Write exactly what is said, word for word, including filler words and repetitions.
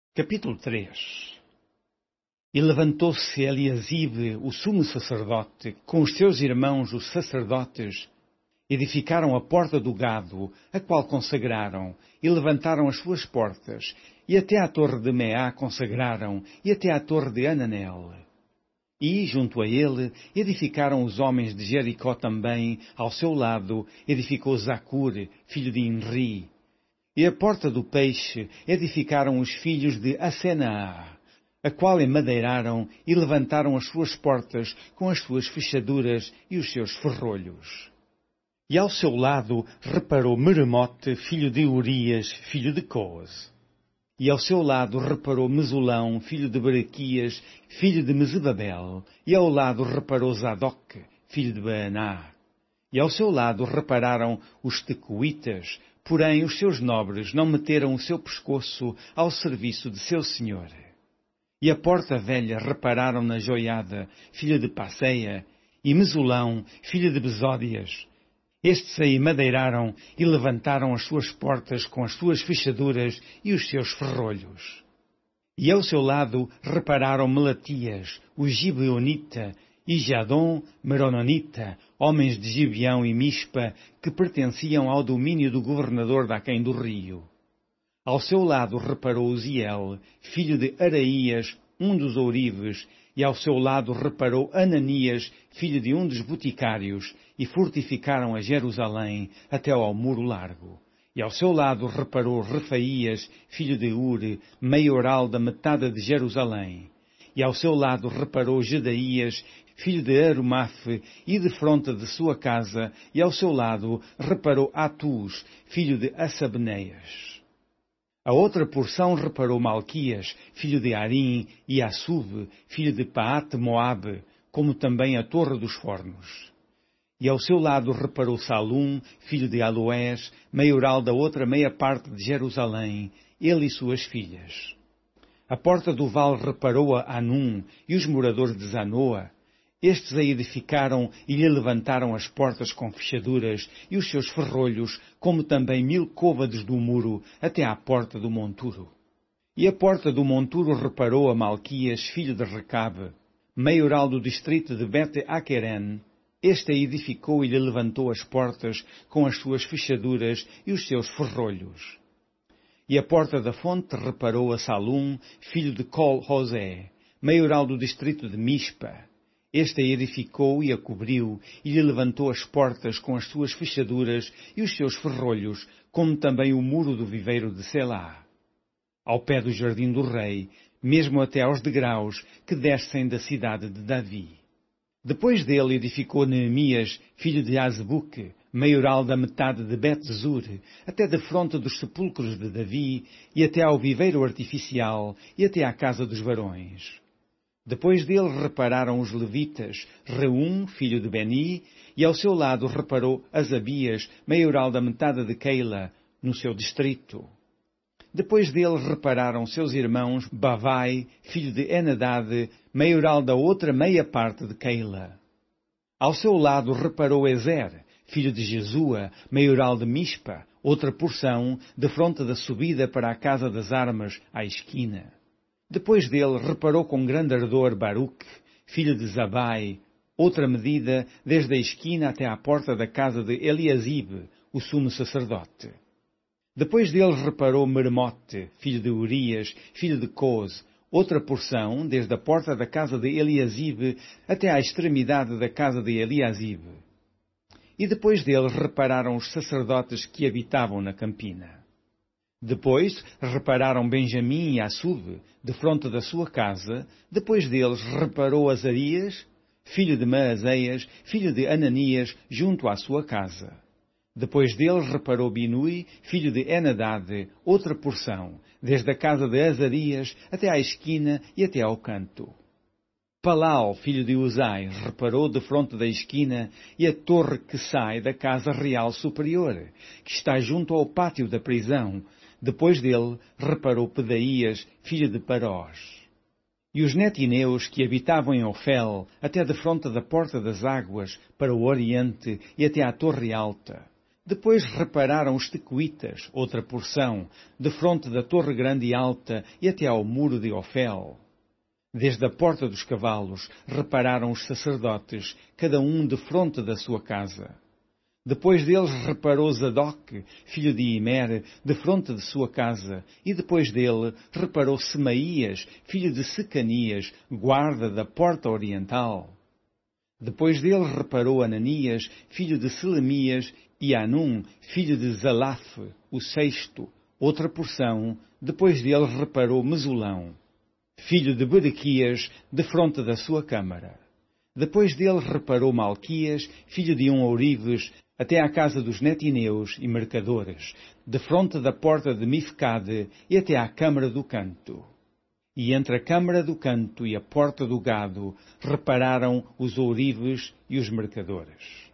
Capítulo três. E levantou-se Eliasibe, o sumo sacerdote, com os seus irmãos os sacerdotes, edificaram a porta do gado, a qual consagraram, e levantaram as suas portas, e até à torre de Meá consagraram, e até à torre de Ananel. E, junto a ele, edificaram os homens de Jericó também, ao seu lado, edificou Zacur, filho de Inri. E a porta do peixe edificaram os filhos de Asenaá, a qual emadeiraram e levantaram as suas portas com as suas fechaduras e os seus ferrolhos. E ao seu lado reparou Meremote, filho de Urias, filho de Coas. E ao seu lado reparou Mesulão, filho de Berequias, filho de Mesebabel. E ao lado reparou Zadok, filho de Baaná. E ao seu lado repararam os tecoitas, porém os seus nobres não meteram o seu pescoço ao serviço de seu senhor. E a porta velha repararam na Joiada, filha de Passeia, e Mesulão, filha de Besódias. Estes aí madeiraram e levantaram as suas portas com as suas fechaduras e os seus ferrolhos. E ao seu lado repararam Melatias, o Gibeonita, e Jadom, Merononita, homens de Gibeão e Mispa, que pertenciam ao domínio do governador de aquém do rio. Ao seu lado reparou Uziel, filho de Araías, um dos ourives, e ao seu lado reparou Ananias, filho de um dos boticários, e fortificaram a Jerusalém até ao muro largo. E ao seu lado reparou Refaías, filho de Ure, maioral da metade de Jerusalém. E ao seu lado reparou Gedaías, filho de Arumafe, e de fronte de sua casa, e ao seu lado reparou Atus, filho de Assabneias. A outra porção reparou Malquias, filho de Arim, e Assub, filho de Paate-Moabe, como também a Torre dos Fornos. E ao seu lado reparou Salum, filho de Aloés, maioral da outra meia parte de Jerusalém, ele e suas filhas. A porta do vale reparou-a Anum e os moradores de Zanoa. Estes a edificaram e lhe levantaram as portas com fechaduras e os seus ferrolhos, como também mil côvados do muro, até à porta do monturo. E a porta do monturo reparou a Malquias, filho de Recabe, maioral do distrito de Bet-Aqueren. Este a edificou e lhe levantou as portas com as suas fechaduras e os seus ferrolhos. E a porta da fonte reparou a Salum, filho de Col-Rosé, maioral do distrito de Mispa. Este a edificou e a cobriu, e lhe levantou as portas com as suas fechaduras e os seus ferrolhos, como também o muro do viveiro de Selá. Ao pé do jardim do rei, mesmo até aos degraus que descem da cidade de Davi. Depois dele edificou Neemias, filho de Azbuque, maioral da metade de Bet-Zur, até de fronte dos sepulcros de Davi, e até ao viveiro artificial, e até à casa dos varões. Depois dele repararam os levitas, Reum, filho de Beni, e ao seu lado reparou Asabias, maioral da metade de Keila, no seu distrito. Depois dele repararam seus irmãos Bavai, filho de Enadade, maioral da outra meia parte de Keila. Ao seu lado reparou Ezer, filho de Jesua, maioral de Mispa, outra porção, de fronte da subida para a casa das armas, à esquina. Depois dele reparou com grande ardor Baruque, filho de Zabai, outra medida, desde a esquina até à porta da casa de Eliasibe, o sumo sacerdote. Depois dele reparou Meremote, filho de Urias, filho de Coz, outra porção, desde a porta da casa de Eliasibe até à extremidade da casa de Eliasibe. E depois dele repararam os sacerdotes que habitavam na campina. Depois repararam Benjamim e Assub, de fronte da sua casa. Depois deles reparou Azarias, filho de Maazéias, filho de Ananias, junto à sua casa. Depois dele reparou Binui, filho de Enadade, outra porção, desde a casa de Azarias até à esquina e até ao canto. Palal, filho de Uzai, reparou de fronte da esquina e a torre que sai da casa real superior, que está junto ao pátio da prisão. Depois dele reparou Pedaías, filho de Parós. E os netineus que habitavam em Ofel, até de fronte da porta das águas, para o oriente e até à torre alta. Depois repararam os tecoitas, outra porção, defronte da torre grande e alta e até ao muro de Ofel. Desde a porta dos cavalos repararam os sacerdotes, cada um defronte da sua casa. Depois deles reparou Zadok, filho de Imer, defronte de sua casa, e depois dele reparou Semaías, filho de Secanias, guarda da porta oriental. Depois dele reparou Ananias, filho de Selemias, e Anum, filho de Zalaf, o sexto, outra porção. Depois dele reparou Mesulão, filho de Berequias, defronte da sua câmara. Depois dele reparou Malquias, filho de um ourives, até à casa dos netineus e mercadores, defronte da porta de Mifcade e até à câmara do canto. E entre a câmara do canto e a porta do gado repararam os ourives e os mercadores.